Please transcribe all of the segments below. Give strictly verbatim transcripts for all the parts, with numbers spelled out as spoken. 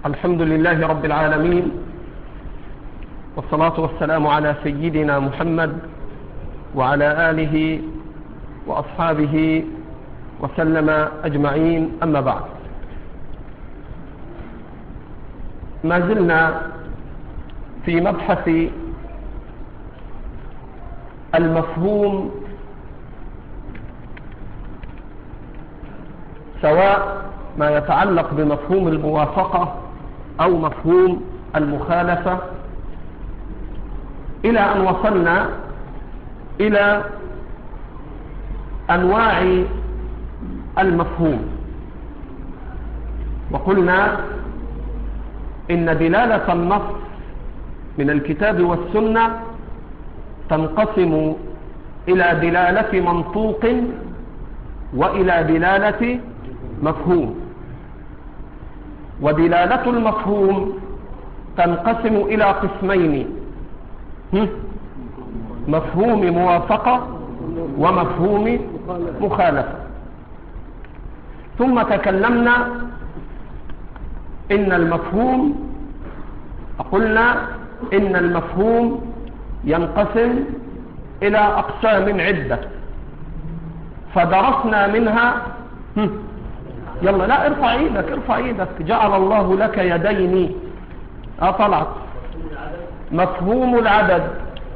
الحمد لله رب العالمين، والصلاة والسلام على سيدنا محمد وعلى آله وأصحابه وسلم أجمعين. أما بعد، ما زلنا في مبحث المفهوم، سواء ما يتعلق بمفهوم الموافقة أو مفهوم المخالفة، إلى أن وصلنا إلى أنواع المفهوم، وقلنا إن دلالة النص من الكتاب والسنة تنقسم إلى دلالة منطوق وإلى دلالة مفهوم. ودلالة المفهوم تنقسم إلى قسمين: مفهوم موافقة ومفهوم مخالفة. ثم تكلمنا إن المفهوم قلنا إن المفهوم ينقسم إلى أقسام عدة، فدرسنا منها يلا لا ارفع ايدك ارفع ايدك جعل الله لك يدين. اه طلعت. مفهوم العدد،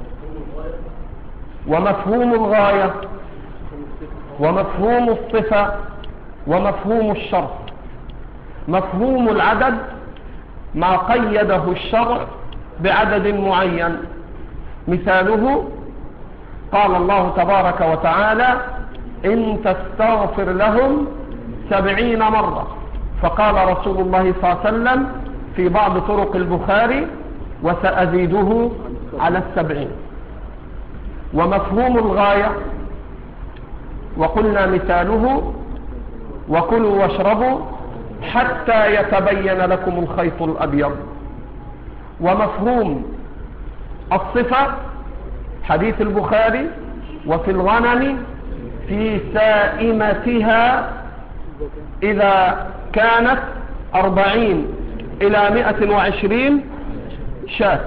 ومفهوم الغاية، ومفهوم الصفة، ومفهوم الشرط. مفهوم العدد ما قيده الشرع بعدد معين، مثاله قال الله تبارك وتعالى: إن تستغفر لهم سبعين مرة، فقال رسول الله صلى الله عليه وسلم في بعض طرق البخاري: وسأزيده على السبعين. ومفهوم الغاية وقلنا مثاله: وكلوا واشربوا حتى يتبين لكم الخيط الأبيض. ومفهوم الصفة حديث البخاري: وفي الغنم في سائمتها إذا كانت أربعين إلى مئة وعشرين شاة.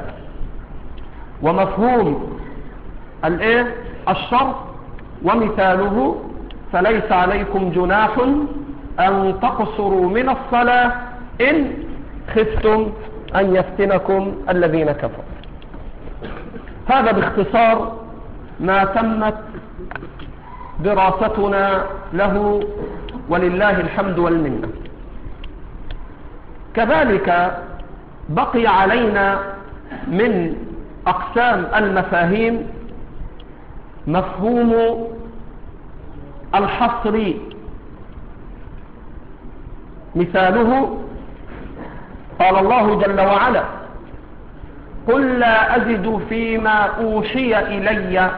ومفهوم الايه الشرط ومثاله: فليس عليكم جناح أن تقصروا من الصلاة إن خفتم أن يفتنكم الذين كفروا. هذا باختصار ما تمت دراستنا له، ولله الحمد والمنة. كذلك بقي علينا من أقسام المفاهيم مفهوم الحصر، مثاله قال الله جل وعلا: قل لا أجد فيما أوحي إلي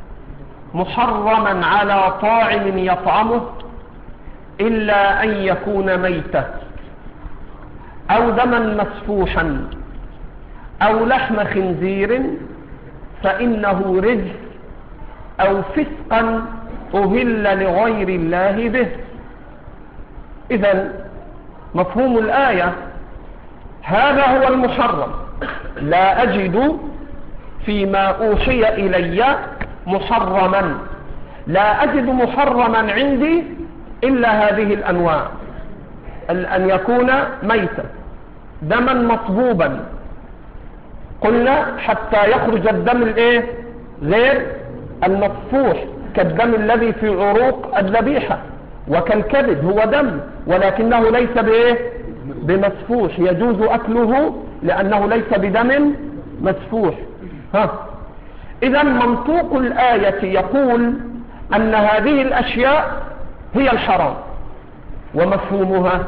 محرما على طاعم يطعمه إلا أن يكون ميتة أو دما مسفوحا أو لحم خنزير فإنه رجس أو فسقا أهل لغير الله به. إذن مفهوم الآية هذا هو المحرم: لا أجد فيما أوحي إلي محرما، لا أجد محرما عندي إلا هذه الأنواع: أن يكون ميتا، دما مصبوبا، قلنا حتى يخرج الدم الايه غير المصفوح، كالدم الذي في عروق الذبيحة، وكالكبد هو دم ولكنه ليس بايه بمسفوح، يجوز أكله لأنه ليس بدم مسفوح. ها إذا منطوق الآية يقول أن هذه الأشياء هي الحرام، ومفهومها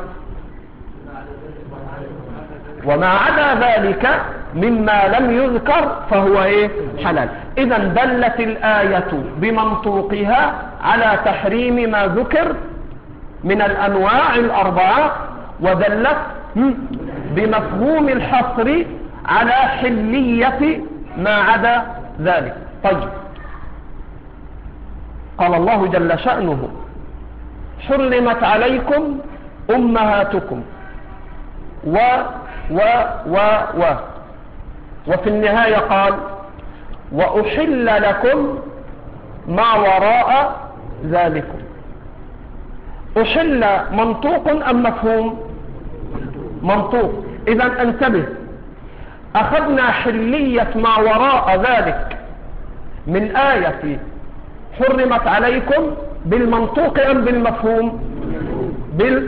وما عدا ذلك مما لم يذكر فهو ايه حلال. إذا دلت الآية بمنطوقها على تحريم ما ذكر من الأنواع الأربعة، ودلت بمفهوم الحصر على حلية ما عدا ذلك. طيب، قال الله جل شأنه: حرمت عليكم أمهاتكم و و و وفي النهاية قال وأحل لكم ما وراء ذلكم. أحل منطوق أم مفهوم؟ منطوق. إذا انتبه، أخذنا حلية ما وراء ذلك من آية حرمت عليكم بالمنطوق أم بالمفهوم؟ بال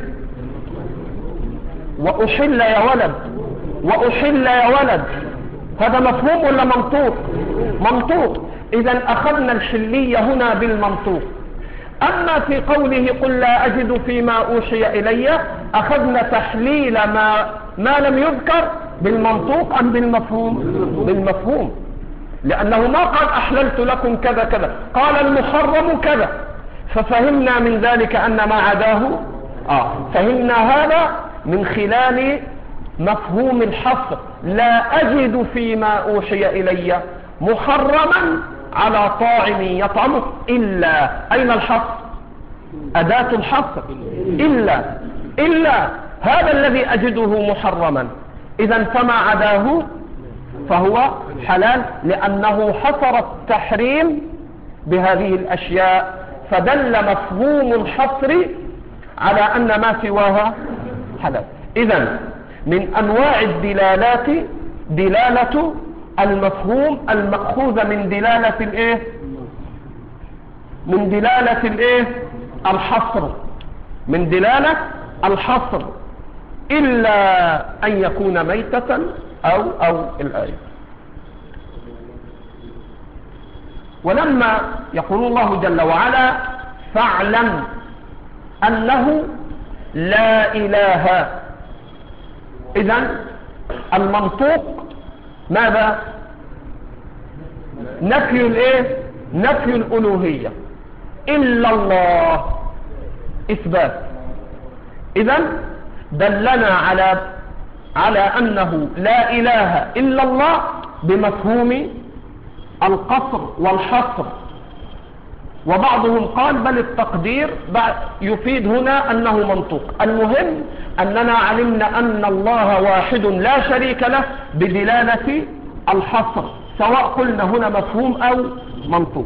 وأحل يا ولد، وأحل يا ولد، هذا مفهوم ولا منطوق؟ منطوق. إذا أخذنا الحلية هنا بالمنطوق. أما في قوله قل لا أجد فيما أوحي إلي، أخذنا تحليل ما, ما لم يذكر بالمنطوق أم بالمفهوم؟ بالمفهوم، لأنه ما قال أحللت لكم كذا كذا، قال المحرم كذا، ففهمنا من ذلك أن ما عداه آه فهمنا هذا من خلال مفهوم الحصر. لا أجد فيما أوحي إلي محرما على طاعم يطعمه إلا، أين الحصر؟ أداة الحصر، إلا إلا هذا الذي أجده محرما. إذا فما عداه فهو حلال، لأنه حصر التحريم بهذه الأشياء، فدل مفهوم الحصر على أن ما سواها حلال. إذا من أنواع الدلالات دلالة المفهوم المأخوذة من دلالة الإيه؟ من دلالة الإيه؟ الحصر، من دلالة الحصر، إلا أن يكون ميتة أو أو الآية. ولما يقول الله جل وعلا فاعلم أنه لا إله، إذن المنطوق ماذا؟ نفي الإيه؟ نفي الألوهية، إلا الله إثبات. إذن دلنا على على أنه لا إله إلا الله بمفهوم القصر والحصر. وبعضهم قال بل التقدير يفيد هنا أنه منطوق. المهم أننا علمنا أن الله واحد لا شريك له بدلالة الحصر، سواء قلنا هنا مفهوم أو منطوق.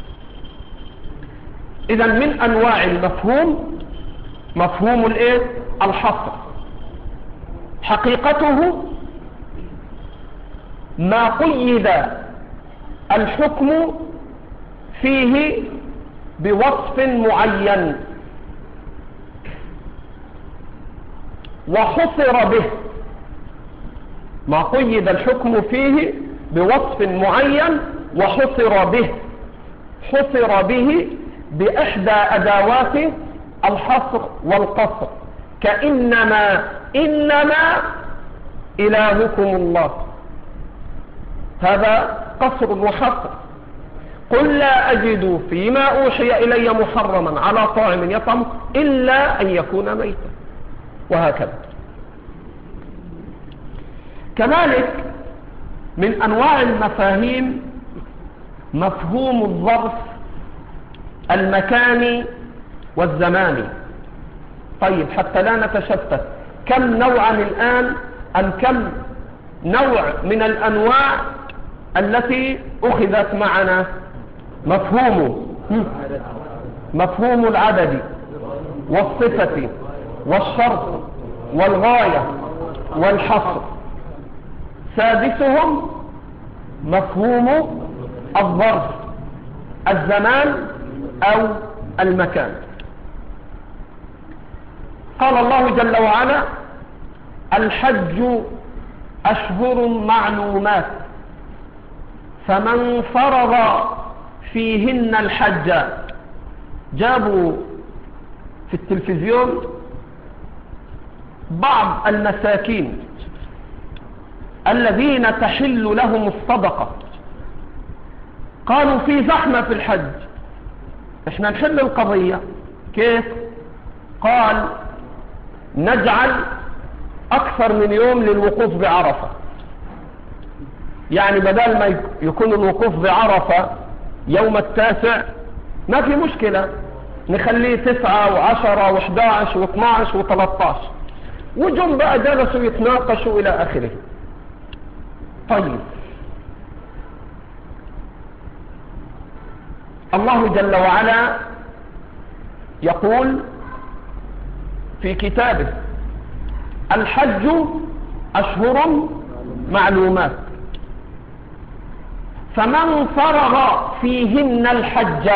إذا من أنواع المفهوم مفهوم الإيه؟ الحصر. حقيقته ما قيد الحكم فيه بوصف معين وحصر به، ما قيد الحكم فيه بوصف معين وحصر به، حصر به بإحدى أدوات الحصر والقصر، كإنما إنما إلهكم الله، هذا قصر وحصر. قل لا أجد فيما أوحي إلي محرما على طاعم يطعم إلا أن يكون ميتا، وهكذا. كذلك من أنواع المفاهيم مفهوم الظرف المكاني والزماني. طيب حتى لا نتشتت، كم نوعا الآن أم كم نوع من الأنواع التي أخذت معنا؟ مفهوم مفهوم العدد والصفة والشرط والغاية والحصر. سادسهم مفهوم الظرف الزمان أو المكان. قال الله جل وعلا الحج أشهر معلومات فمن فرض فيهن الحج. جابوا في التلفزيون بعض المساكين الذين تحل لهم الصدقة، قالوا في زحمة في الحج، احنا نحل القضية كيف؟ قال نجعل أكثر من يوم للوقوف بعرفة، يعني بدل ما يكون الوقوف بعرفة يوم التاسع ما في مشكلة، نخليه تسعة وعشرة وحداعش واثناعش وثلاثطاش، وجم بقى جلسوا يتناقشوا إلى آخره. طيب، الله جل وعلا يقول في كتابه: الحج أشهر معلومات، فمن فرض فيهن الحج.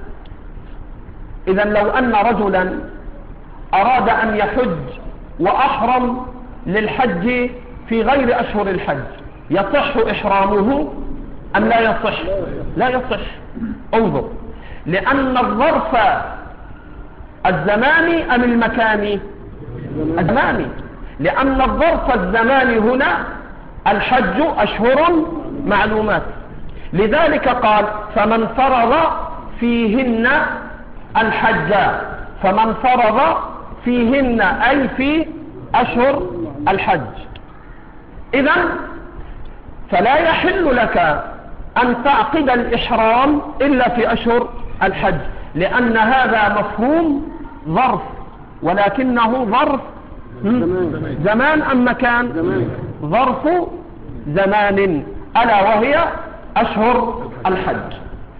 إذن لو أن رجلا أراد أن يحج وأحرم للحج في غير أشهر الحج، يصح إحرامه أم لا يصح؟ لا يصح. انظر، لأن الظرف الزماني أم المكاني؟ الزماني، لأن الظرف الزماني هنا الحج أشهر معلومات، لذلك قال: فمن فرض فيهن الحج، فمن فرض فيهن أي في أشهر الحج. إذن فلا يحل لك أن تعقد الإحرام إلا في أشهر الحج، لأن هذا مفهوم ظرف، ولكنه ظرف زمان أم مكان؟ ظرف زمان، ألا وهي أشهر الحج.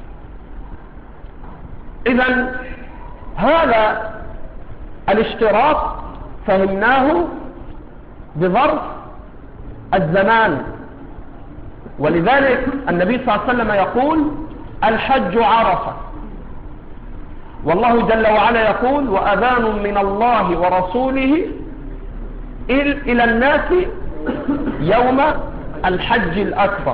إذن هذا الاشتراط فهمناه بظرف الزمان، ولذلك النبي صلى الله عليه وسلم يقول: الحج عرفة، والله جل وعلا يقول: وأذان من الله ورسوله إلى الناس يوم الحج الأكبر.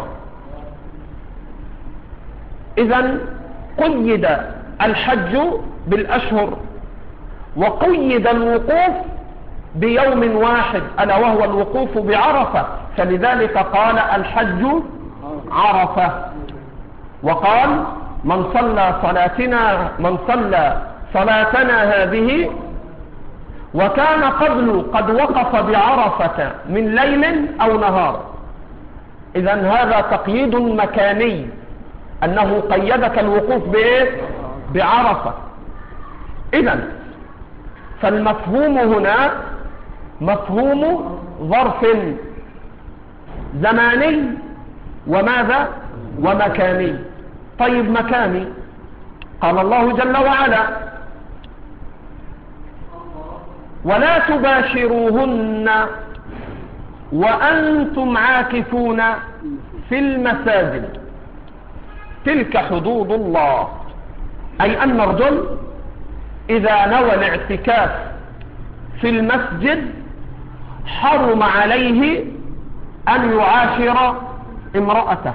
إذن قيد الحج بالأشهر، وقيد الوقوف بيوم واحد ألا وهو الوقوف بعرفة، فلذلك قال: الحج عرفة. وقال: من صلى صلاتنا من صلى صلاتنا هذه وكان قبل قد وقف بعرفة من ليل أو نهار. إذن هذا تقييد مكاني، أنه قيدك الوقوف بإيه؟ بعرفة. إذن فالمفهوم هنا مفهوم ظرف زماني وماذا؟ ومكاني. طيب، مكاني، قال الله جل وعلا: ولا تباشروهن وأنتم عاكفون في المساجد تلك حدود الله. أي أن الرجل إذا نوى الاعتكاف في المسجد حرم عليه أن يعاشر امرأته،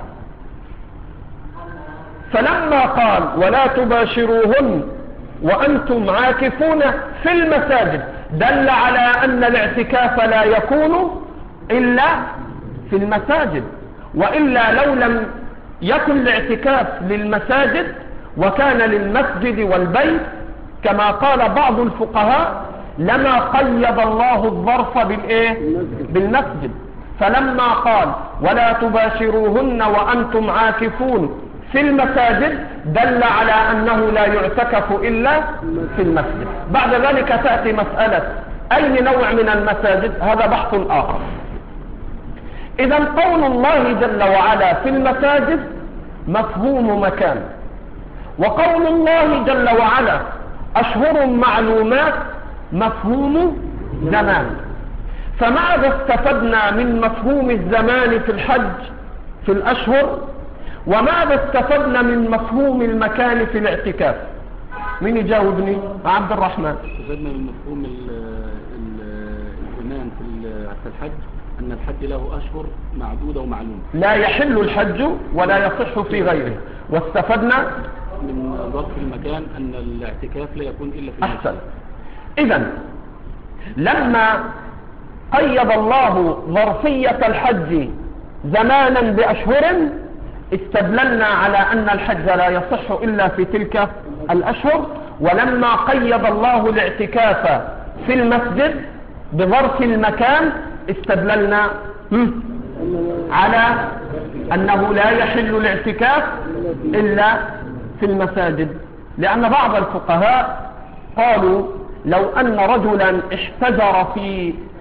فلما قال: ولا تباشروهن وأنتم عاكفون في المساجد، دل على أن الاعتكاف لا يكون إلا في المساجد، وإلا لو لم يكن الاعتكاف للمساجد وكان للمسجد والبيت كما قال بعض الفقهاء لما قيد الله الظرف بالإيه؟ بالمسجد. فلما قال: ولا تباشروهن وأنتم عاكفون في المساجد، دل على أنه لا يعتكف إلا في المسجد. بعد ذلك تأتي مسألة أي نوع من المساجد، هذا بحث آخر. إذن قول الله جل وعلا في المساجد مفهوم مكان، وقول الله جل وعلا أشهر معلومات مفهوم زمان. فماذا استفدنا من مفهوم الزمان في الحج في الأشهر، وماذا استفدنا من مفهوم المكان في الاعتكاف؟ مين يجاوبني؟ عبد الرحمن. استفدنا من مفهوم الزمان في الحج أن الحج له أشهر معدودة ومعلومة، لا يحل الحج ولا يصح في غيره. واستفدنا من ظرف المكان أن الاعتكاف لا يكون إلا في أحسن. إذن لما قيد الله ظرفية الحج زمانا بأشهر، استدللنا على أن الحج لا يصح إلا في تلك الأشهر. ولما قيد الله الاعتكاف في المسجد بظرف المكان، استدللنا على أنه لا يحل الاعتكاف إلا في المساجد، لأن بعض الفقهاء قالوا: لو أن رجلا احتجر في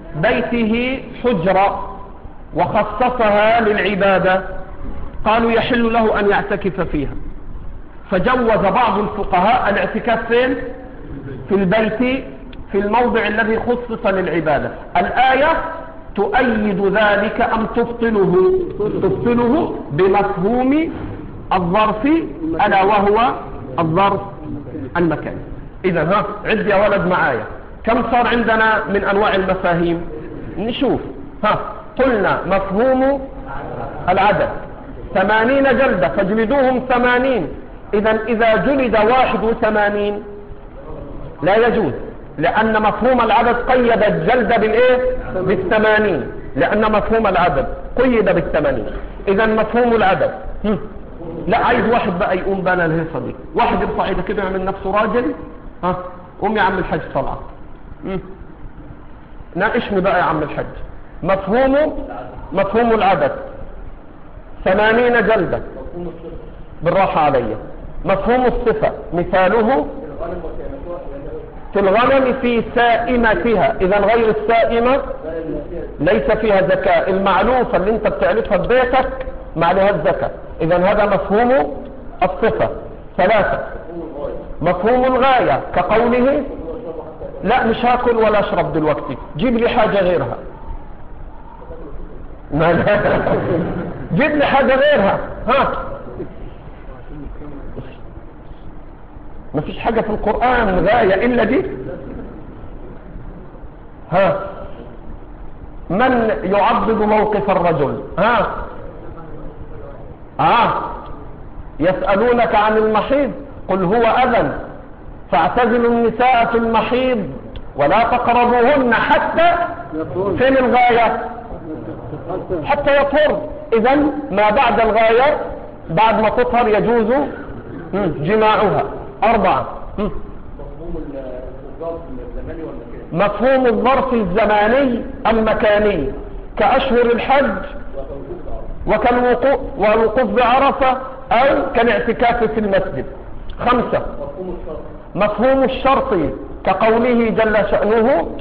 بيته حجرة وخصصها للعبادة، قالوا يحل له أن يعتكف فيها، فجوز بعض الفقهاء الاعتكاف فين؟ في البيت، في الموضع الذي خصص للعبادة. الآية تؤيد ذلك أم تبطله؟ تبطله بمفهوم الظرف، ألا وهو الظرف المكاني. إذا ها عد يا ولد معايا، كم صار عندنا من أنواع المفاهيم؟ نشوف. ها قلنا مفهوم العدد ثمانين جلدة فاجلدوهم ثمانين. إذا إذا جلد واحد وثمانين لا يجوز، لأن مفهوم العدد قيد الجلد بالإيه؟ بالثمانين، لأن مفهوم العدد قيد بالثمانين. إذا مفهوم العدد هم. لا، عايز واحد بقى يقوم بنا الهيصة دي، واحد يرفع ايده كده يعمل نفسه راجل. ها قوم يا عم الحاج طلع، ناقشني بقى يا عم الحاج. مفهوم مفهوم العدد ثمانين جلدة، بالراحة علي. مفهوم الصفة مثاله في الغنم في سائمتها، إذا غير السائمة ليس فيها زكاة، المعلوفة اللي انت بتعرفها ببيتك ما عليها الزكاة. إذا هذا مفهوم الصفة. ثلاثة مفهوم الغاية كقوله لا مش هاكل ولا اشرب دلوقتي، جيب لي حاجة غيرها. لا لا جيب لي حاجة غيرها. ها ما فيش حاجة في القرآن غاية إلا دي. ها من يعضد موقف الرجل؟ ها ها يسألونك عن المحيض قل هو أذى فاعتزلوا النساء في المحيض ولا تقربوهن حتى فين الغاية؟ حتى يطهر. إذا ما بعد الغاية بعد ما تطهر يجوز جماعها. أربعة مفهوم الظرف الزماني المكاني كأشهر الحج وكالوقوف والوقوف بعرفة أو كالاعتكاف في المسجد. خمسة مفهوم الشرط كقوله جل شأنه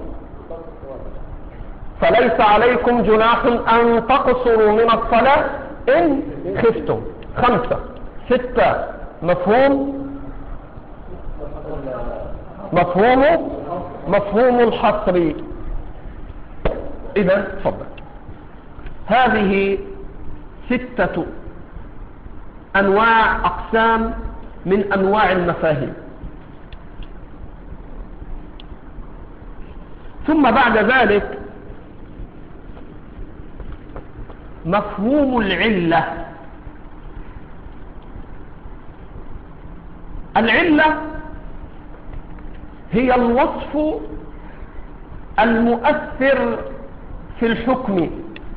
فليس عليكم جناح أن تقصروا من الصلاة إن خفتم. خمسة. ستة مفهوم مفهوم مفهوم الحصر. إذا تفضل. هذه ستة أنواع أقسام من أنواع المفاهيم. ثم بعد ذلك مفهوم العلة. العلة هي الوصف المؤثر في الحكم.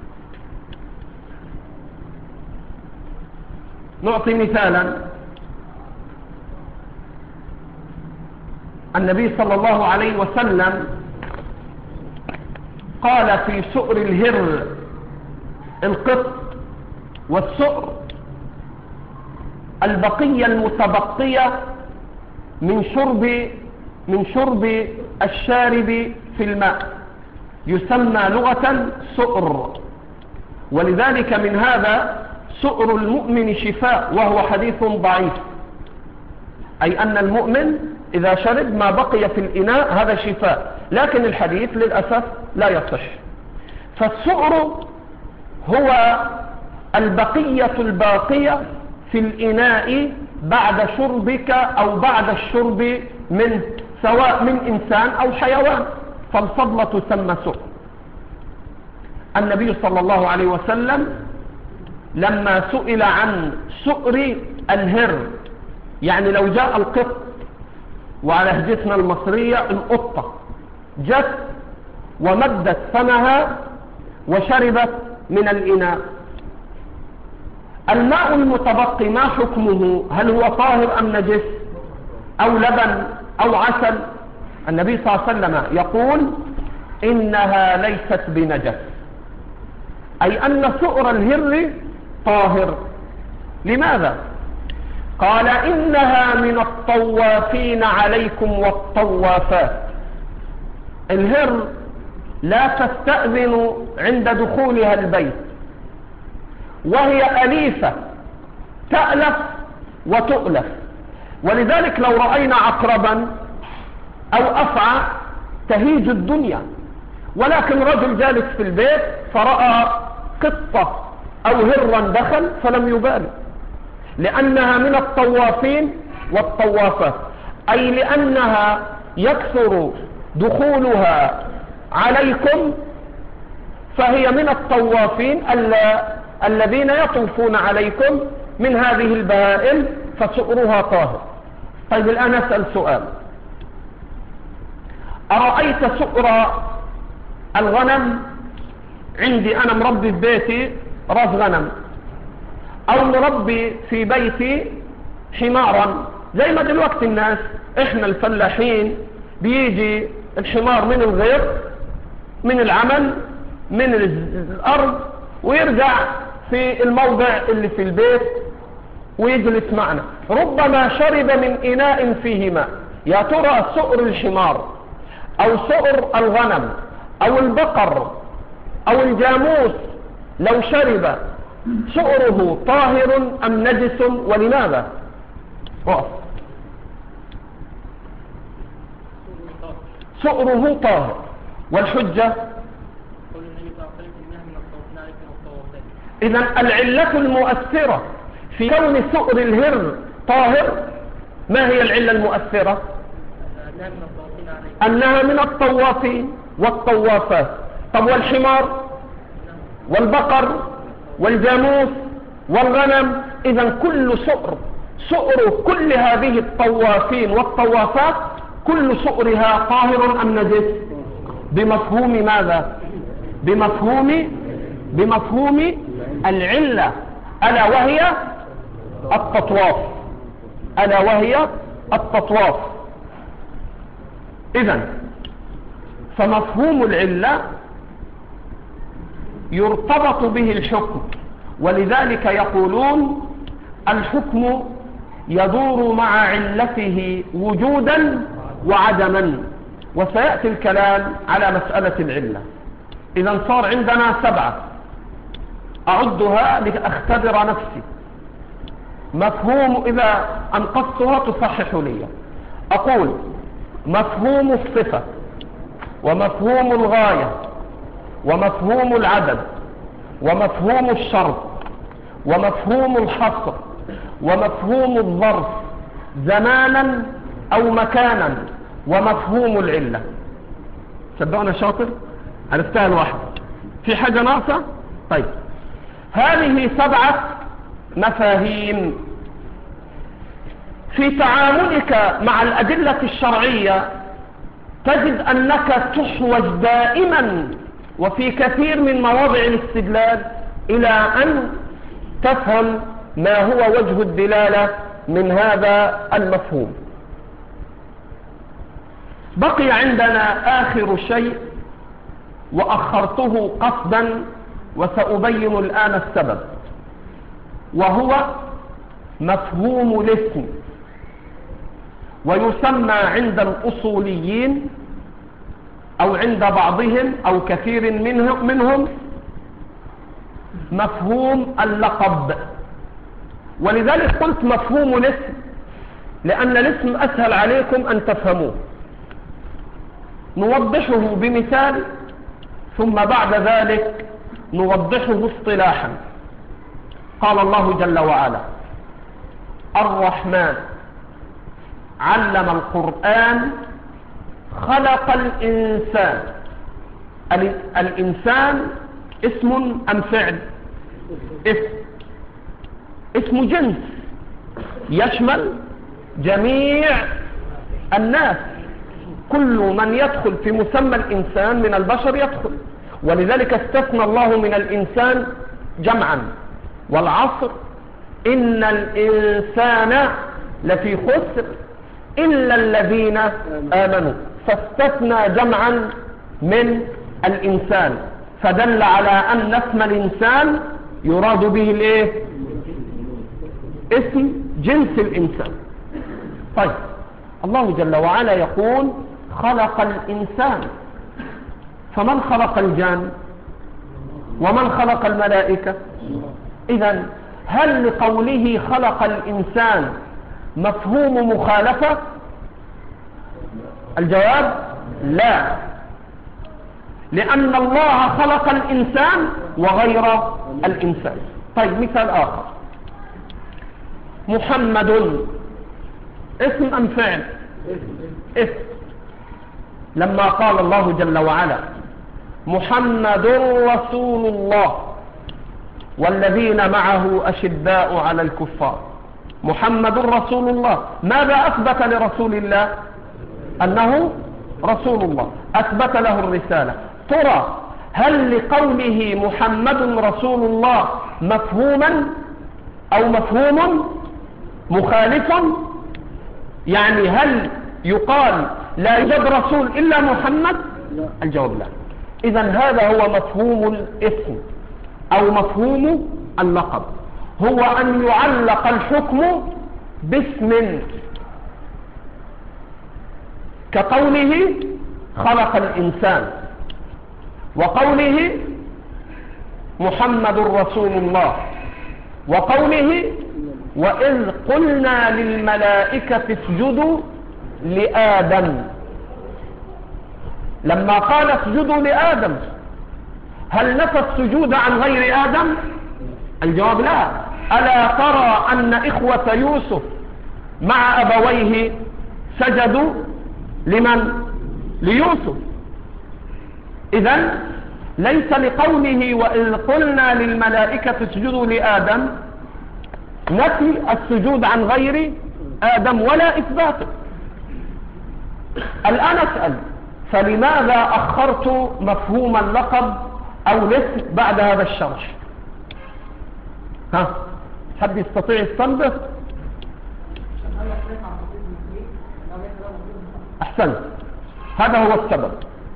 نعطي مثالا. النبي صلى الله عليه وسلم قال في سؤر الهر القط والسؤر البقية المتبقية من شرب من شرب الشارب في الماء يسمى لغة سؤر. ولذلك من هذا سؤر المؤمن شفاء، وهو حديث ضعيف، أي أن المؤمن إذا شرب ما بقي في الإناء هذا شفاء، لكن الحديث للأسف لا يصح. فالسؤر هو البقية الباقية في الإناء بعد شربك أو بعد الشرب منه، سواء من إنسان أو حيوان، فالفضلة تسمى سؤر. النبي صلى الله عليه وسلم لما سئل عن سؤر الهر، يعني لو جاء القط وعلى هجتنا المصرية القطة جت ومدت فمها وشربت من الإناء، الماء المتبقي ما حكمه؟ هل هو طاهر أم نجس أو لبن أو عسل؟ النبي صلى الله عليه وسلم يقول إنها ليست بنجس، أي أن سؤر الهر طاهر. لماذا؟ قال إنها من الطوافين عليكم والطوافات. الهر لا تستأذن عند دخولها البيت، وهي أليفة تألف وتؤلف. ولذلك لو رأينا عقربا أو أفعى تهيج الدنيا، ولكن رجل جالس في البيت فرأى قطة أو هرا دخل فلم يبالي، لأنها من الطوافين والطوافات، أي لأنها يكثر دخولها عليكم، فهي من الطوافين الذين يطوفون عليكم من هذه البهائم فسؤرها طاهر. طيب الآن أسأل سؤال، أرأيت سؤر الغنم؟ عندي أنا مربي في بيتي راس غنم، أو مربي في بيتي حمارا، زي ما دلوقتي الناس إحنا الفلاحين بيجي الحمار من الغير من العمل من الأرض ويرجع في الموضع اللي في البيت ويجلس معنا، ربما شرب من إناء فيه ماء. يا ترى سؤر الحمار أو سؤر الغنم أو البقر أو الجاموس لو شرب سؤره طاهر أم نجس؟ ولماذا؟ وقف. سؤره طاهر، والحجة إذن العلة المؤثرة في كون سؤر الهر طاهر ما هي العلة المؤثرة؟ أنها من الطوافين والطوافات. طب والحمار والبقر والجاموس والغنم؟ إذن كل سؤر سؤر كل هذه الطوافين والطوافات كل سؤرها طاهر أم نجس؟ بمفهوم ماذا؟ بمفهوم بمفهوم العلة، ألا وهي التطواف، ألا وهي التطواف. إذن فمفهوم العلة يرتبط به الحكم، ولذلك يقولون الحكم يدور مع علته وجودا وعدما، وسيأتي الكلام على مسألة العلة. إذن صار عندنا سبعة أعدها لأختبر نفسي. مفهوم، إذا أنقصتها تصحح لي. أقول مفهوم الصفة، ومفهوم الغاية، ومفهوم العدد، ومفهوم الشرط، ومفهوم الحصر، ومفهوم الظرف زمانا أو مكانا، ومفهوم العلة. صدقنا شاطر؟ عرفتها الواحد، في حاجة ناقصة؟ طيب، هذه سبعة مفاهيم في تعاملك مع الأدلة الشرعية تجد أنك تحوج دائما وفي كثير من مواضع الاستدلال إلى أن تفهم ما هو وجه الدلالة من هذا المفهوم. بقي عندنا آخر شيء وأخرته قصدا وسأبين الآن السبب، وهو مفهوم الاسم، ويسمى عند الأصوليين أو عند بعضهم أو كثير منهم, منهم مفهوم اللقب. ولذلك قلت مفهوم الاسم لأن الاسم أسهل عليكم أن تفهموه. نوضحه بمثال ثم بعد ذلك نوضحه اصطلاحا. قال الله جل وعلا: الرحمن علم القرآن خلق الإنسان. الإنسان اسم أم فعل؟ اسم اسم جنس يشمل جميع الناس، كل من يدخل في مسمى الإنسان من البشر يدخل، ولذلك استثنى الله من الإنسان جمعا: والعصر إن الإنسان لفي خسر إلا الذين آمنوا، فاستثنى جمعا من الإنسان، فدل على أن اسم الإنسان يراد به الايه؟ اسم جنس الإنسان. طيب، الله جل وعلا يقول خلق الإنسان. فمن خلق الجان ومن خلق الملائكة؟ إذن هل لقوله خلق الإنسان مفهوم مخالفة؟ الجواب لا، لأن الله خلق الإنسان وغير الإنسان. طيب مثال آخر، محمد اسم أم فعل؟ اسم. لما قال الله جل وعلا محمد رسول الله والذين معه أشداء على الكفار، محمد رسول الله، ماذا أثبت لرسول الله؟ أنه رسول الله، أثبت له الرسالة. ترى هل لقوله محمد رسول الله مفهوما أو مفهوم مخالف؟ يعني هل يقال لا يوجد رسول إلا محمد؟ الجواب لا. إذن هذا هو مفهوم الاسم أو مفهوم اللقب، هو أن يعلق الحكم باسم، كقوله خلق الإنسان، وقوله محمد رسول الله، وقوله وإذ قلنا للملائكة اسجدوا لآدم. لما قال اسجدوا لآدم هل نفى السجود عن غير آدم؟ الجواب لا. ألا ترى أن إخوة يوسف مع أبويه سجدوا لمن؟ ليوسف. إذن ليس لقوله وإذ قلنا للملائكة اسجدوا لآدم نفي السجود عن غير آدم ولا إثباته. الآن أسأل، فلماذا أخرت مفهوم اللقب أو الاسم بعد هذا الشرح؟ ها، حد يستطيع يستنبط؟ أحسنت، هذا هو السبب.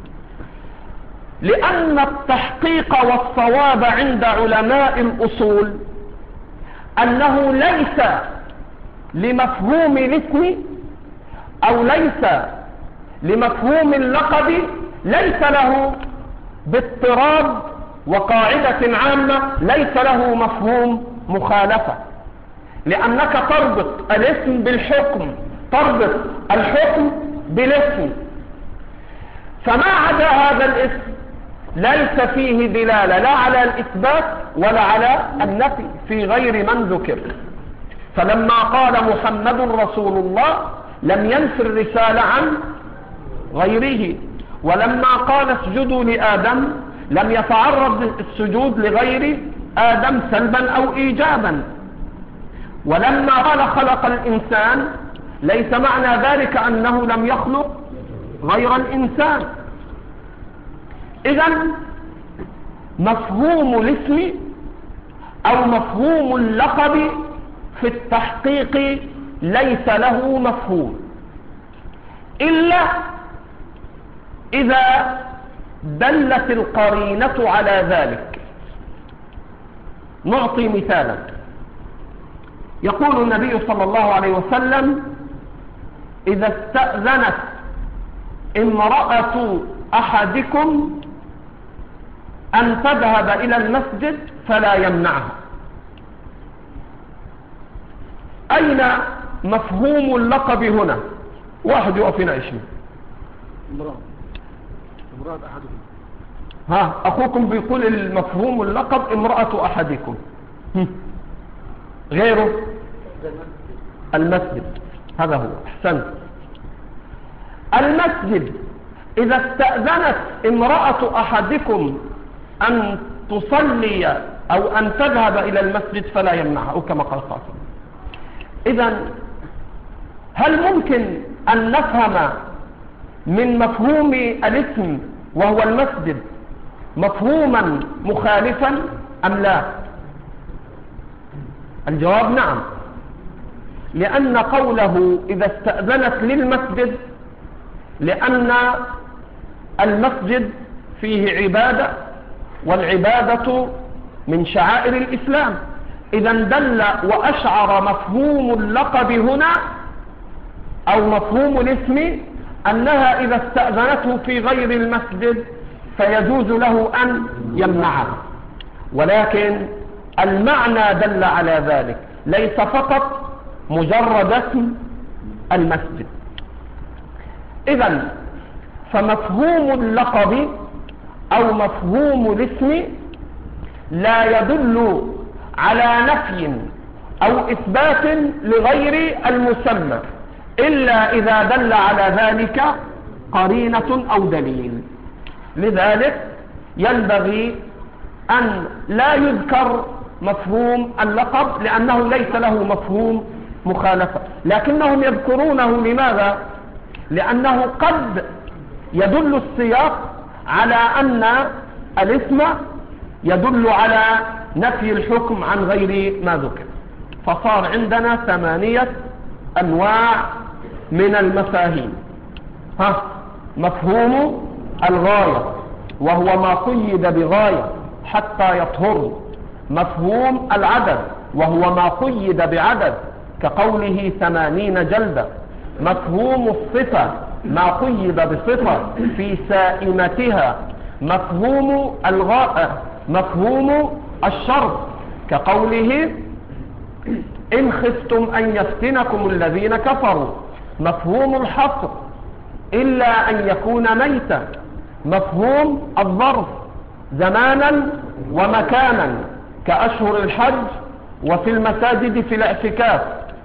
لأن التحقيق والصواب عند علماء الأصول أنه ليس لمفهوم الاسم أو ليس لمفهوم اللقب، ليس له باضطراب وقاعدة عامة ليس له مفهوم مخالفة، لأنك تربط الاسم بالحكم، تربط الحكم بالاسم، فما عدا هذا الاسم ليس فيه دلالة لا على الإثبات ولا على النفي في غير من ذكر. فلما قال محمد رسول الله لم ينفي الرسالة عن غيره، ولما قال اسجدوا لآدم لم يتعرض السجود لغير آدم سلبا أو إيجابا، ولما قال خلق الإنسان ليس معنى ذلك أنه لم يخلق غير الإنسان. إذن مفهوم الاسم أو مفهوم اللقب في التحقيق ليس له مفهوم إلا إذا دلت القرينة على ذلك. نعطي مثالا، يقول النبي صلى الله عليه وسلم إذا استأذنت امرأة أحدكم أن تذهب إلى المسجد فلا يمنعها. أين مفهوم اللقب هنا؟ واحد يقف يناقشني. امرأة امرأة أحدكم. ها، أخوكم بيقول المفهوم اللقب امرأة أحدكم. غيره المسجد، هذا هو. أحسنت. المسجد إذا استأذنت امرأة أحدكم أن تصلي أو أن تذهب إلى المسجد فلا يمنعها، أو كما قال قاسم. إذن هل ممكن أن نفهم من مفهوم الاسم وهو المسجد مفهوما مخالفا أم لا؟ الجواب نعم، لأن قوله إذا استأذنت للمسجد لأن المسجد فيه عبادة، والعبادة من شعائر الإسلام. إذن دل وأشعر مفهوم اللقب هنا أو مفهوم الاسم أنها إذا استأذنته في غير المسجد فيجوز له أن يمنعه، ولكن المعنى دل على ذلك، ليس فقط مجرد اسم المسجد. إذن فمفهوم اللقب أو مفهوم الاسم لا يدل على نفي أو إثبات لغير المسمى إلا إذا دل على ذلك قرينة أو دليل. لذلك ينبغي أن لا يذكر مفهوم اللقب لأنه ليس له مفهوم مخالفة، لكنهم يذكرونه لماذا؟ لأنه قد يدل السياق على أن الاسم يدل على نفي الحكم عن غير ما ذكر، فصار عندنا ثمانية أنواع من المفاهيم. ها مفهوم الغاية وهو ما قيد بغاية حتى يطهر، مفهوم العدد وهو ما قيد بعدد كقوله ثمانين جلدة، مفهوم الصفة ما قيد بصفة في سائمتها، مفهوم الغاء مفهوم الشرط كقوله إن خفتم أن يفتنكم الذين كفروا، مفهوم الحصر إلا أن يكون ميتا، مفهوم الظرف زمانا ومكانا كأشهر الحج وفي المساجد في الاعتكاف،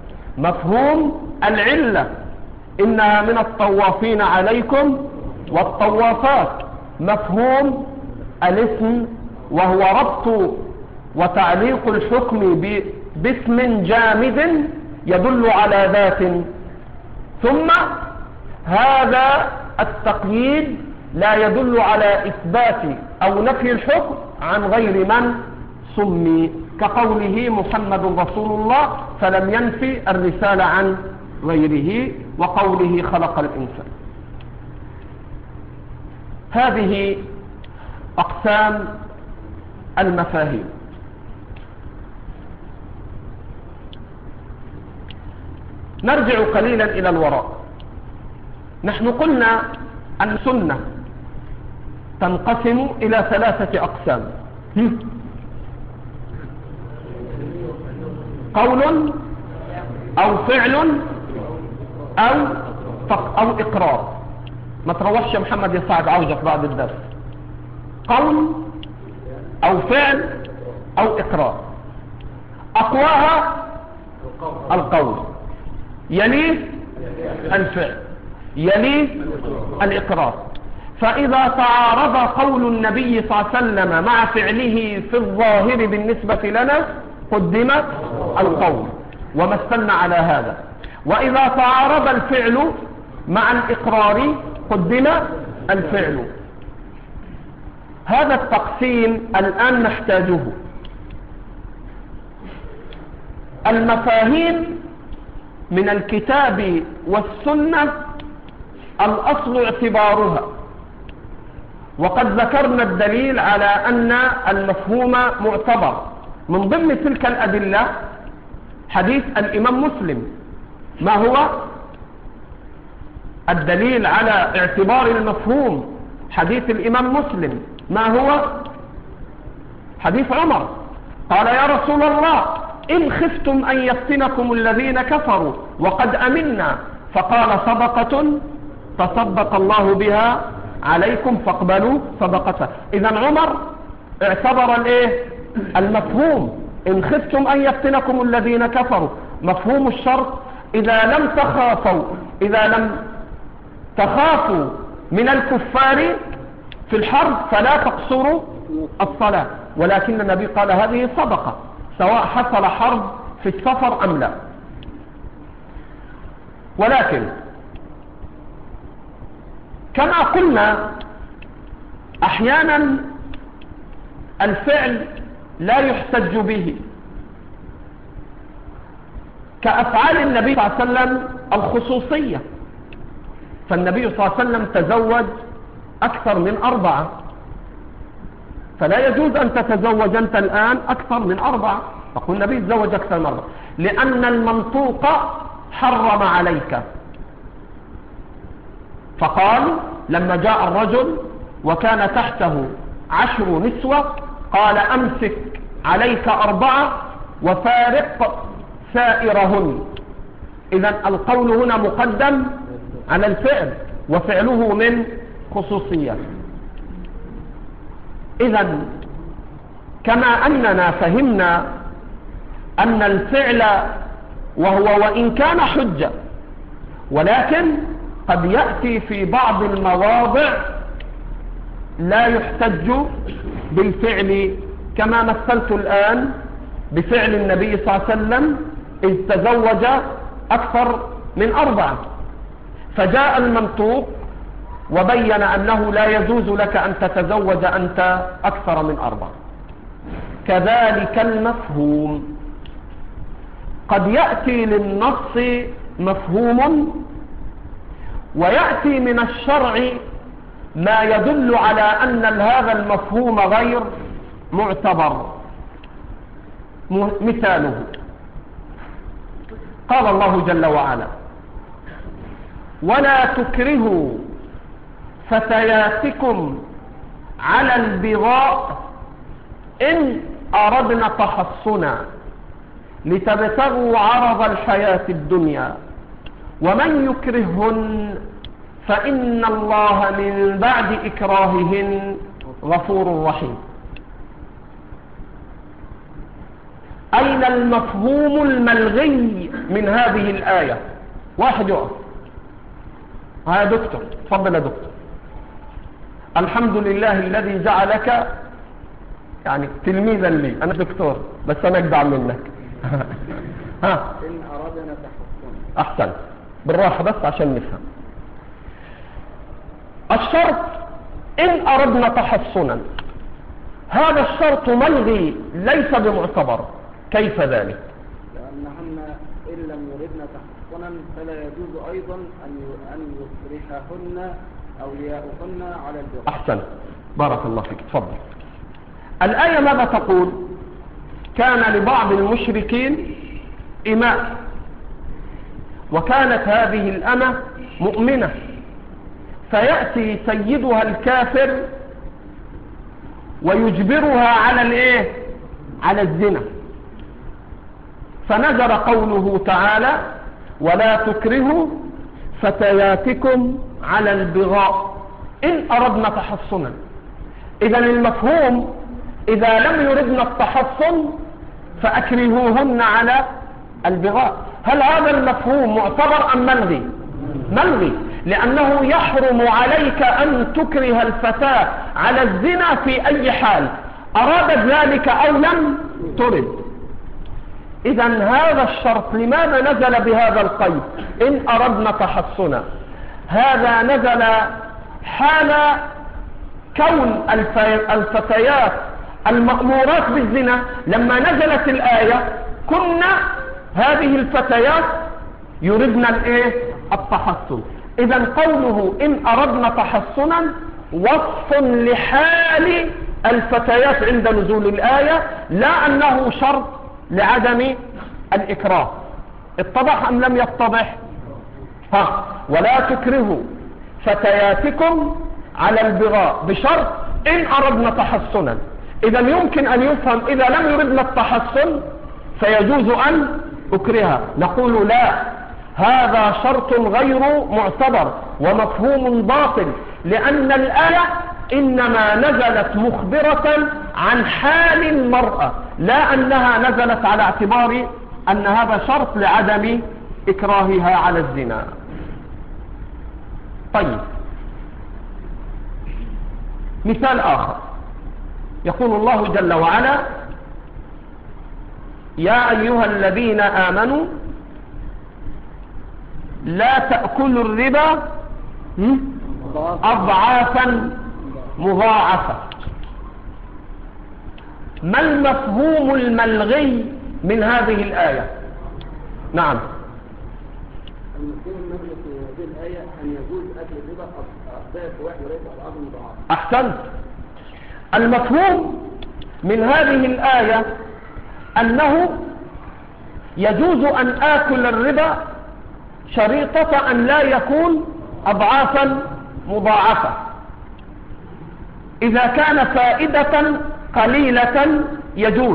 مفهوم العلة إنها من الطوافين عليكم والطوافات، مفهوم الاسم وهو ربط وتعليق الحكم باسم جامد يدل على ذات. ثم هذا التقييد لا يدل على إثبات أو نفي الحكم عن غير من سمي كقوله محمد رسول الله فلم ينفي الرسالة عن غيره، وقوله خلق الإنسان. هذه أقسام المفاهيم. نرجع قليلا إلى الوراء. نحن قلنا أن السنة تنقسم إلى ثلاثة أقسام: قول أو فعل أو أو إقرار. ما تروحش يا محمد يا صاحب، عاوزك بعد الدرس. قول أو فعل أو إقرار. أقواها القول، يليه الفعل، يليه الإقرار. فإذا تعارض قول النبي صلى الله عليه وسلم مع فعله في الظاهر بالنسبة لنا قدم القول ومثلنا على هذا، وإذا تعارض الفعل مع الإقرار قدم الفعل. هذا التقسيم الآن نحتاجه. المفاهيم من الكتاب والسنة الأصل اعتبارها، وقد ذكرنا الدليل على أن المفهوم معتبر. من ضمن تلك الأدلة حديث الإمام مسلم. ما هو الدليل على اعتبار المفهوم؟ حديث الإمام مسلم. ما هو؟ حديث عمر قال يا رسول الله إن خفتم أن يفتنكم الذين كفروا وقد أمنا، فقال صدقة تصدق الله بها عليكم فاقبلوا صدقته. إذن عمر اعتبر الايه؟ المفهوم إن خفتم أن يفتنكم الذين كفروا، مفهوم الشرط إذا لم تخافوا إذا لم تخافوا من الكفار في الحرب فلا تقصروا الصلاة، ولكن النبي قال هذه صدقة سواء حصل حرب في السفر أم لا. ولكن كما قلنا أحيانا الفعل لا يحتج به، كأفعال النبي صلى الله عليه وسلم الخصوصية، فالنبي صلى الله عليه وسلم تزوج أكثر من أربعة، فلا يجوز أن تتزوج أنت الآن أكثر من أربعة. فقل النبي تزوج أكثر من أربعة لأن المنطوق حرم عليك. فقال لما جاء الرجل وكان تحته عشر نسوة قال أمسك عليك أربعة وفارق سائرهن. إذن القول هنا مقدم على الفعل، وفعله من خصوصية. إذن كما أننا فهمنا أن الفعل وهو وإن كان حجة، ولكن قد يأتي في بعض المواضع لا يحتج بالفعل، كما مثلت الآن بفعل النبي صلى الله عليه وسلم إذ تزوج أكثر من أربعة، فجاء المنطوق وبين أنه لا يجوز لك أن تتزوج أنت أكثر من أربعة. كذلك المفهوم، قد يأتي للنص مفهوم ويأتي من الشرع ما يدل على أن هذا المفهوم غير معتبر. مثاله قال الله جل وعلا: ولا تكرهوا فتياتكم على البغاء إن أردنا تحصنا لتبتغوا عرض الحياة الدنيا ومن يكرههن فإن الله من بعد إكراههن غفور رحيم. أين المفهوم الملغي من هذه الآية؟ واحد يقف. ها دكتور، تفضل يا دكتور. الحمد لله الذي جعلك يعني تلميذا لي، أنا دكتور بس أنا أجدع منك. ها إن أردنا تحصنا. أحسن، بالراحة بس عشان نفهم. الشرط إن أردنا تحصنا، هذا الشرط ملغي ليس بمعتبر. كيف ذلك؟ لأنهن إن لم يردن تحصنا فلا يجوز أيضا أن يكرههن أولياؤهن على البغاء. أحسن، بارك الله فيك. تفضل. الآية ماذا تقول؟ كان لبعض المشركين إماء، وكانت هذه الأمة مؤمنة، فيأتي سيدها الكافر ويجبرها على الإيه؟ على الزنا. فنزل قوله تعالى: ولا تكرهوا فتياتكم على البغاء إن أردنا تحصنا. إذا المفهوم إذا لم يردنا التحصن فأكرهوهن على البغاء. هل هذا المفهوم معتبر أم ملغي؟ ملغي، لأنه يحرم عليك أن تكره الفتاة على الزنا في أي حال، أرادت ذلك أو لم ترد. إذا هذا الشرط لماذا نزل بهذا القيد؟ إن أردنا تحصنا، هذا نزل حال كون الفتيات المأمورات بالزنا. لما نزلت الآية كنا هذه الفتيات يردن الايه؟ التحصن. إذا قوله إن أردنا تحصنا وصف لحال الفتيات عند نزول الآية، لا أنه شرط لعدم الإكراه. اتضح أم لم يتضح؟ ها، ولا تكرهوا فتياتكم على البغاء بشرط إن أردنا تحصنا. إذا يمكن أن يفهم إذا لم يردنا التحصن فيجوز أن أكرهها. نقول لا، هذا شرط غير معتبر ومفهوم باطل، لأن الآية إنما نزلت مخبرة عن حال المرأة، لا أنها نزلت على اعتبار أن هذا شرط لعدم إكراهها على الزنا. طيب، مثال آخر، يقول الله جل وعلا: يا أيها الذين آمنوا لا تأكلوا الربا أضعافا مضاعفة. ما المفهوم الملغي من هذه الآية؟ نعم، المفهوم الملغي في هذه الآية أن يجوز أكل الربا أضعاف واحد وليس أضعاف مضاعفة. أحسنت. المفهوم من هذه الآية أنه يجوز أن آكل الربا شريطة أن لا يكون أضعافا مضاعفة. إذا كان فائدة قليلة يجوز.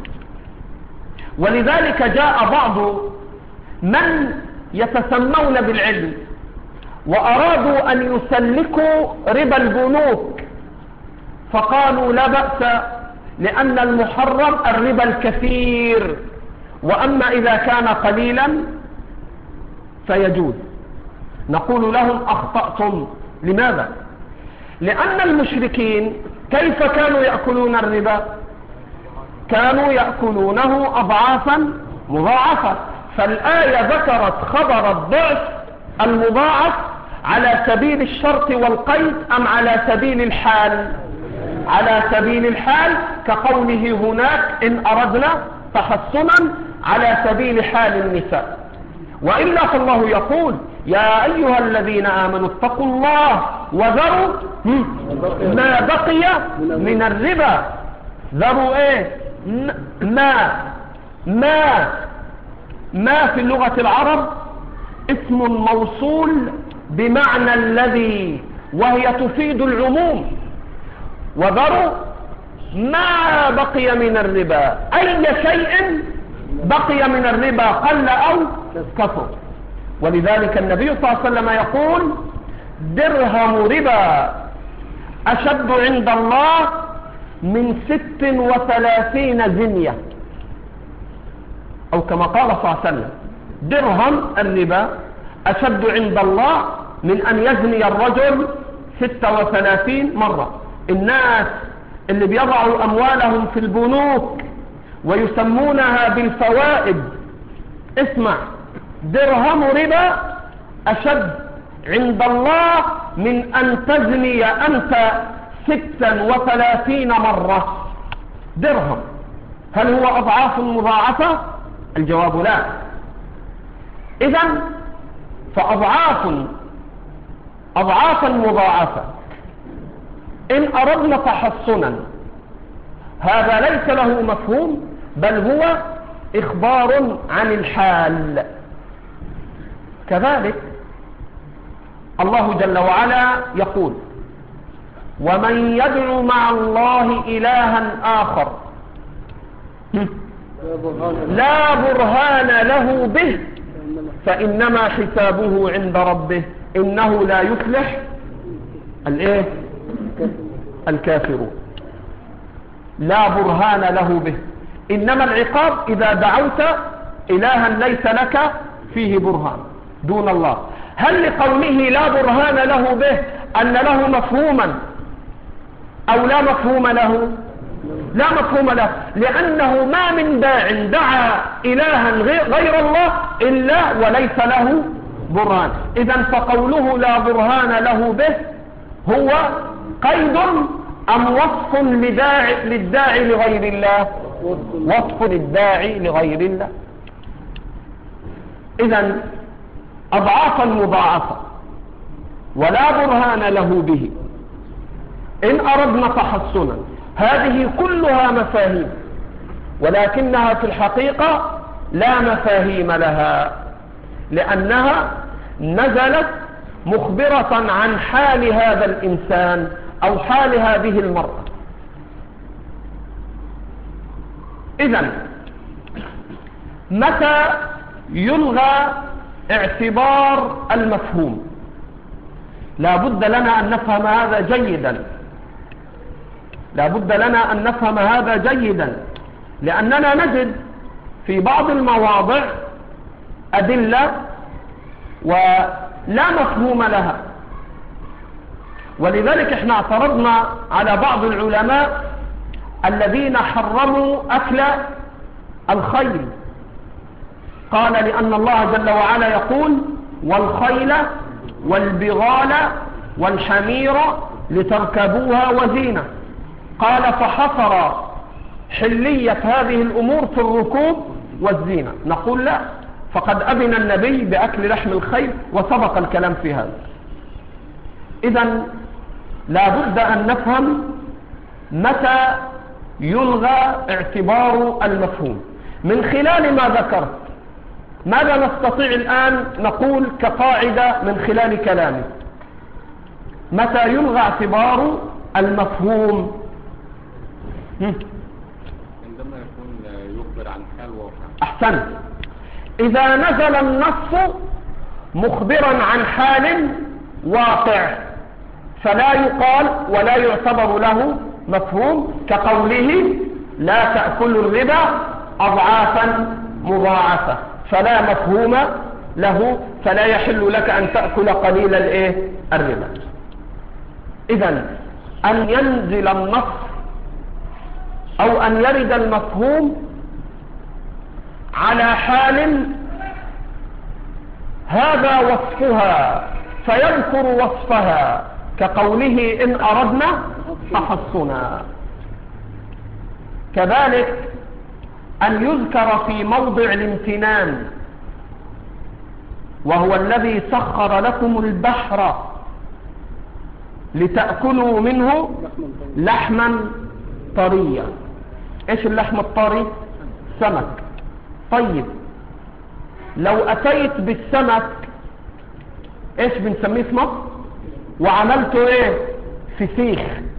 ولذلك جاء بعض من يتسمون بالعلم وأرادوا أن يسلكوا ربا البنوك، فقالوا لا بأس لأن المحرم الربا الكثير، وأما إذا كان قليلا فيجوز. نقول لهم أخطأتم. لماذا؟ لأن المشركين كيف كانوا يأكلون الربا؟ كانوا يأكلونه أضعافا مضاعفة، فالآية ذكرت خبر الضعف المضاعف على سبيل الشرط والقيد أم على سبيل الحال؟ على سبيل الحال، كقوله هناك إن أردنا تحصنا على سبيل حال النساء. وإلا فالله يقول يا أيها الذين آمنوا اتقوا الله وذروا ما بقي من الربا. ذروا ايه؟ ما ما ما في اللغة العرب اسم موصول بمعنى الذي، وهي تفيد العموم. وذروا ما بقي من الربا، أي شيء بقي من الربا قل أو كثر. ولذلك النبي صلى الله عليه وسلم يقول درهم ربا أشد عند الله من ست وثلاثين زنية، أو كما قال صلى الله عليه وسلم درهم الربا أشد عند الله من أن يزني الرجل ستة وثلاثين مرة. الناس اللي بيضعوا أموالهم في البنوك ويسمونها بالفوائد، اسمع، درهم ربا أشد عند الله من أن تزني أنت ستا وثلاثين مرة. درهم هل هو أضعاف مضاعفة؟ الجواب لا. إذن فأضعاف أضعافا مضاعفة إن أردنا تحصنا هذا ليس له مفهوم، بل هو إخبار عن الحال. كذلك الله جل وعلا يقول ومن يدعو مع الله إلها آخر لا برهان له به فإنما حسابه عند ربه إنه لا يفلح الايه الكافرون. لا برهان له به، إنما العقاب إذا دعوت إلها ليس لك فيه برهان دون الله. هل لقوله لا برهان له به أن له مفهوما أو لا مفهوم له؟ لا مفهوم له، لأنه ما من داع دعا إلها غير الله إلا وليس له برهان. إذن فقوله لا برهان له به هو قيد أم وصف للداعي, للداعي لغير الله؟ وصف للداعي لغير الله. إذن أضعافا مضاعفة ولا برهان له به إن أردنا تحصنا، هذه كلها مفاهيم، ولكنها في الحقيقة لا مفاهيم لها، لأنها نزلت مخبرة عن حال هذا الإنسان أو حال هذه المرأة. إذن متى يلغى اعتبار المفهوم؟ لا بد لنا أن نفهم هذا جيدا، لا بد لنا أن نفهم هذا جيدا، لأننا نجد في بعض المواضع أدلة ولا مفهوم لها. ولذلك احنا اعترضنا على بعض العلماء الذين حرموا أكل الخيل. قال لأن الله جل وعلا يقول والخيل والبغال والحمير لتركبوها وزينة. قال فحصر حلية هذه الأمور في الركوب والزينة. نقول لا، فقد أذن النبي بأكل لحم الخيل وسبق الكلام في هذا. إذن لا بد أن نفهم متى يلغى اعتبار المفهوم من خلال ما ذكرت. ماذا نستطيع الآن نقول كقاعدة من خلال كلامي؟ متى يلغى اعتبار المفهوم عندما يكون يخبر عن حال واقع. أحسنت. إذا نزل النص مخبرا عن حال واقع فلا يقال ولا يعتبر له مفهوم، كقوله لا تأكلوا الربا أضعافا مضاعفة، فلا مفهوم له، فلا يحل لك أن تأكل قليل الإيه؟ الربا. إذن أن ينزل النص أو أن يرد المفهوم على حال هذا وصفها فيذكر وصفها، كقوله إن أردنا تحصنا. كذلك أن يذكر في موضع الامتنان، وهو الذي سخر لكم البحر لتأكلوا منه لحما طريا. ايش اللحم الطري؟ سمك. طيب لو أتيت بالسمك ايش بنسميه اسمه وعملته ايه؟ فسيخ،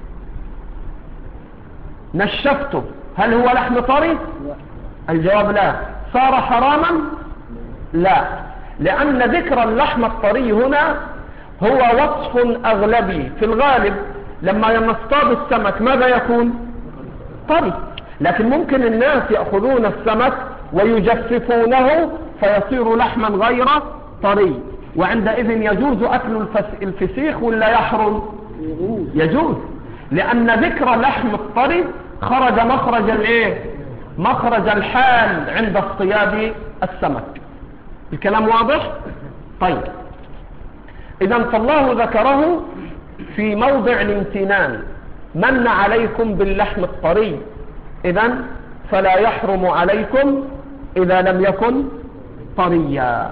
نشفته، هل هو لحم طري؟ الجواب لا. صار حراما؟ لا، لأن ذكر اللحم الطري هنا هو وصف أغلبي. في الغالب لما نصطاد السمك ماذا يكون؟ طري، لكن ممكن الناس يأخذون السمك ويجففونه فيصير لحما غير طري، وعندئذ يجوز أكل الفسيخ ولا يحرم؟ يجوز، لأن ذكر لحم الطري خرج مخرج الايه؟ مخرج الحال عند اصطياد السمك. الكلام واضح؟ طيب إذا فالله ذكره في موضع الامتنان، من عليكم باللحم الطري، إذا فلا يحرم عليكم إذا لم يكن طريا.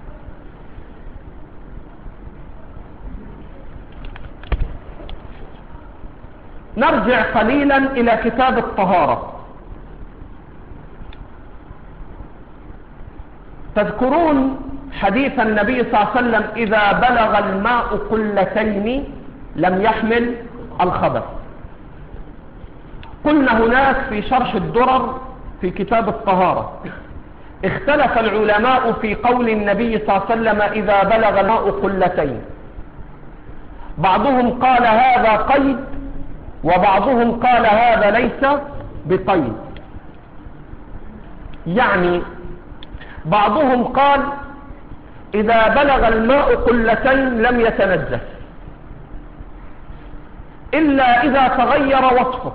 نرجع قليلا إلى كتاب الطهارة. تذكرون حديث النبي صلى الله عليه وسلم إذا بلغ الماء قلتين لم يحمل الخبث. قلنا هناك في شرح الدرر في كتاب الطهارة اختلف العلماء في قول النبي صلى الله عليه وسلم إذا بلغ الماء قلتين. بعضهم قال هذا قيد، وبعضهم قال هذا ليس بقيد. يعني بعضهم قال إذا بلغ الماء قلتين لم يتنجس إلا إذا تغير وصفه.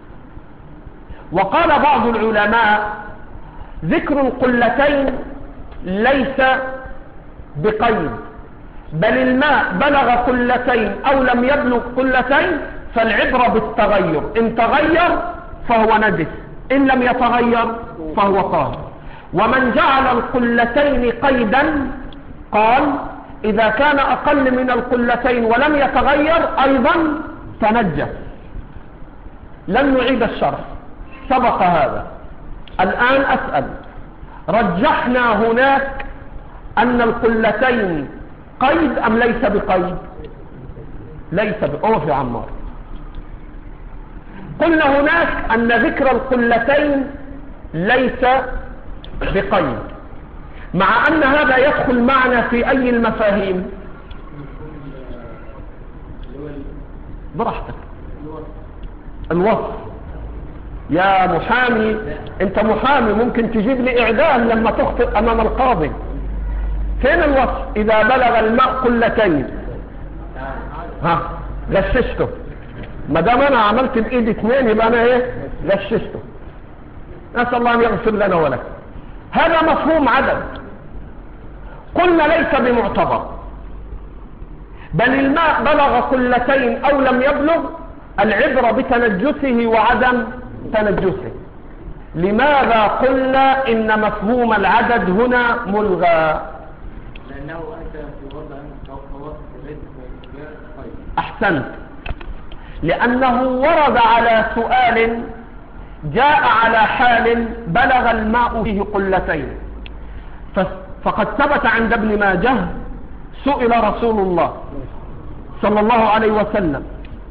وقال بعض العلماء ذكر القلتين ليس بقيد، بل الماء بلغ قلتين أو لم يبلغ قلتين فالعبرة بالتغير، إن تغير فهو نجس، إن لم يتغير فهو طاهر. ومن جعل القلتين قيدا قال إذا كان أقل من القلتين ولم يتغير أيضا تنجس. لن نعيد الشرح، سبق هذا. الآن أسأل، رجحنا هناك أن القلتين قيد أم ليس بقيد؟ ليس بقيد يا عمار. قلنا هناك أن ذكر القلتين ليس بقيد، مع أن هذا يدخل معنا في أي المفاهيم؟ براحتك. الوصف. يا محامي، انت محامي ممكن تجيب لي اعدام لما تخطئ امام القاضي. فين الوصف؟ اذا بلغ الماء قلتين ها غششته. ما دام انا عملت بايد اثنين يبقى انا ايه؟ غششته. نسال الله ان يغفر لنا ولك. هذا مفهوم عدد. قلنا ليس بمعتبر، بل الماء بلغ قلتين او لم يبلغ العبرة بتنجسه وعدم تنجسه. لماذا قلنا إن مفهوم العدد هنا ملغى؟ لأنه أتى في وضع فوق وصف ليس قيد. أحسنت، لأنه ورد على سؤال جاء على حال بلغ الماء فيه قلتين. فقد ثبت عند ابن ماجه سئل رسول الله صلى الله عليه وسلم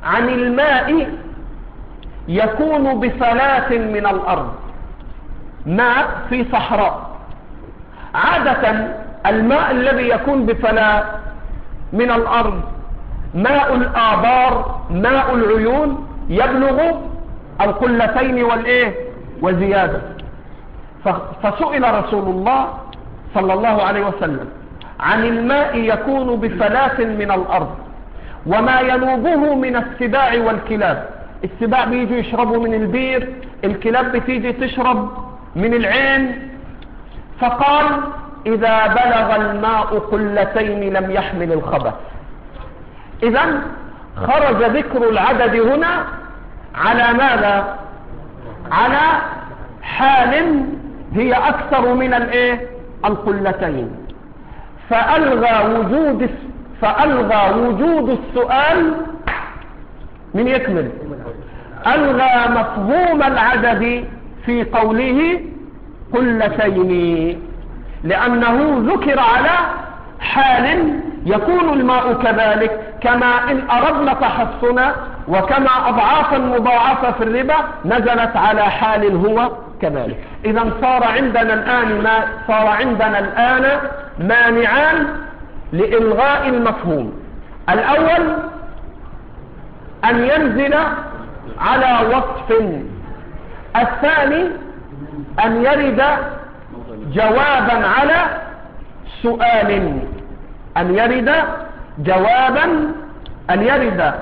عن الماء يكون بفلاة من الأرض، ماء في صحراء. عادة الماء الذي يكون بفلاة من الأرض ماء الآبار، ماء العيون، يبلغ القلتين والإيه وزيادة. فسئل رسول الله صلى الله عليه وسلم عن الماء يكون بفلاة من الأرض وما ينوبه من السباع والكلاب. السباع بيجوا يشربوا من البير، الكلاب بتيجي تشرب من العين. فقال إذا بلغ الماء قلتين لم يحمل الخبث. إذن خرج ذكر العدد هنا على ماذا؟ على حال هي أكثر من الإيه؟ القلتين. فألغى وجود فألغى وجود السؤال من يكمل، ألغى مفهوم العدد في قوله قلتين، لأنه ذكر على حال يكون الماء كذلك، كما إن أردنا تحصنا وكما أضعافا مضاعفة في الربا نزلت على حال هو كذلك. إذا صار عندنا الآن ما صار عندنا الآن مانعان لإلغاء المفهوم. الأول أن ينزل على وصف، الثاني أن يرد جوابا على سؤال، أن يرد جوابا أن يرد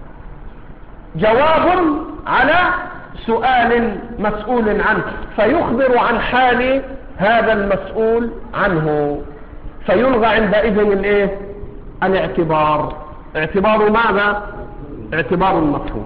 جواب على سؤال مسؤول عنه، فيخبر عن حال هذا المسؤول عنه، فيلغى عندئذ الايه؟ الاعتبار. اعتبار ماذا؟ اعتبار المفهوم.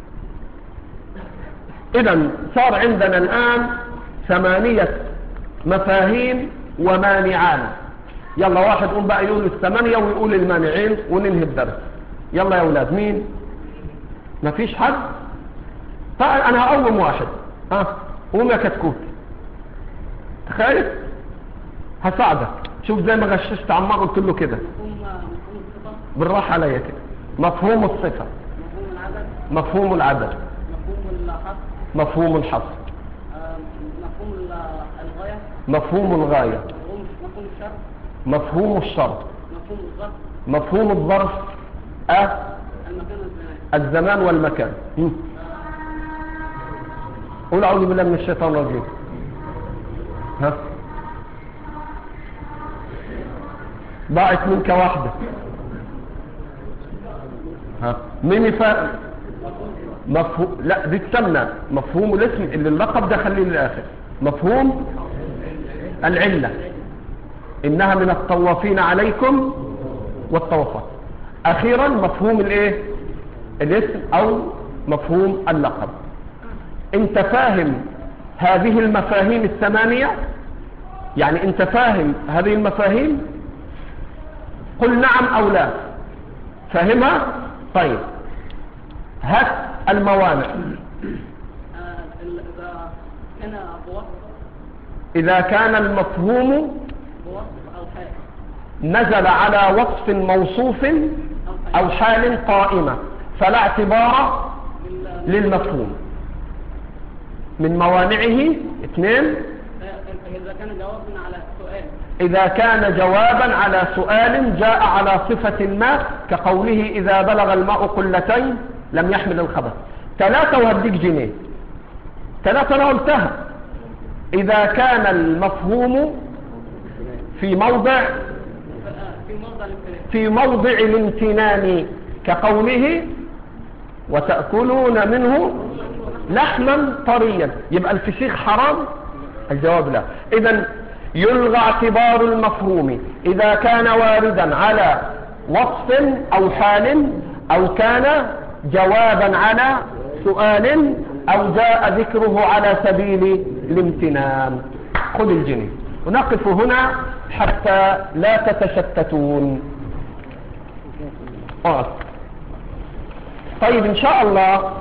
إذن صار عندنا الآن ثمانية مفاهيم ومانعان. يلا واحد قوم بقى يقول الثمانية ويقول المانعين وننهي الدرس. يلا يا أولاد، مين؟ مفيش حد؟ طيب أنا هقوم واحد. ها قوم يا كتكوت، تخيل هساعدك. شوف زي ما غششت عمار قلت له كده بالراحة عليا كده. مفهوم الصفة، مفهوم العدد، مفهوم الحصر، مفهوم الغاية، مفهوم الغاية، مفهوم الشرط، مفهوم الشرط، مفهوم الظرف، مفهوم الظرف، أه المكان والزمان، الزمان والمكان. م. قول أعوذ بالله من الشيطان الرجيم. ها ضاعت منك واحدة. ها مين يفهم؟ مفهوم، لا دي تسمى مفهوم الاسم اللي اللقب ده خليه للآخر. مفهوم العلة، إنها من الطوافين عليكم والطوافات. أخيرا مفهوم الايه؟ الاسم أو مفهوم اللقب. انت فاهم هذه المفاهيم الثمانية؟ يعني انت فاهم هذه المفاهيم؟ قل نعم أو لا. فاهمها؟ طيب هات الموانع. إذا كان المفهوم نزل على وصف موصوف أو حال قائمة فلا اعتبار للمفهوم. من موانعه اثنين، إذا كان جوابا على سؤال إذا كان جوابا على سؤال جاء على صفة ما، كقوله إذا بلغ الماء قلتين لم يحمل الخبث. ثلاثة وهديك جنيه. ثلاثة أنا قلتها. إذا كان المفهوم في موضع في موضع الامتنان، كقوله وتأكلون منه لحما طريا، يبقى الفسيخ حرام؟ الجواب لا. إذن يلغى اعتبار المفهوم إذا كان واردا على وصف أو حال، أو كان جوابا على سؤال، أو جاء ذكره على سبيل الامتنان. خذ الجنيه. ونقف هنا حتى لا تتشتتون. أوه. طيب إن شاء الله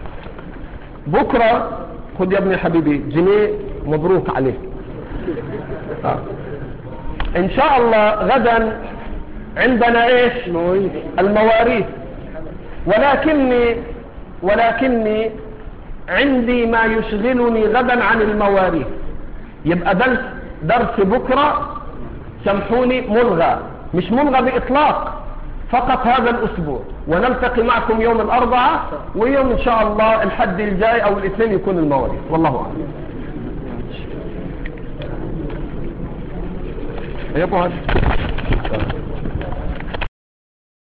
بكرة خذ يا ابني حبيبي جنيه، مبروك عليك. آه. إن شاء الله غدا عندنا إيش؟ المواريث. ولكني ولكني عندي ما يشغلني غدا عن المواريث. يبقى درس درس بكرة سامحوني ملغى، مش ملغى بإطلاق، فقط هذا الأسبوع، ونلتقي معكم يوم الأربعاء، ويوم إن شاء الله الحد الجاي أو الاثنين يكون المواريث. والله أعلم. يا أبو هاشم